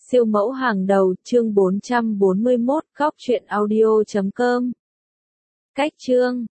Siêu mẫu hàng đầu, chương 441, góc truyện audio.com. Cách chương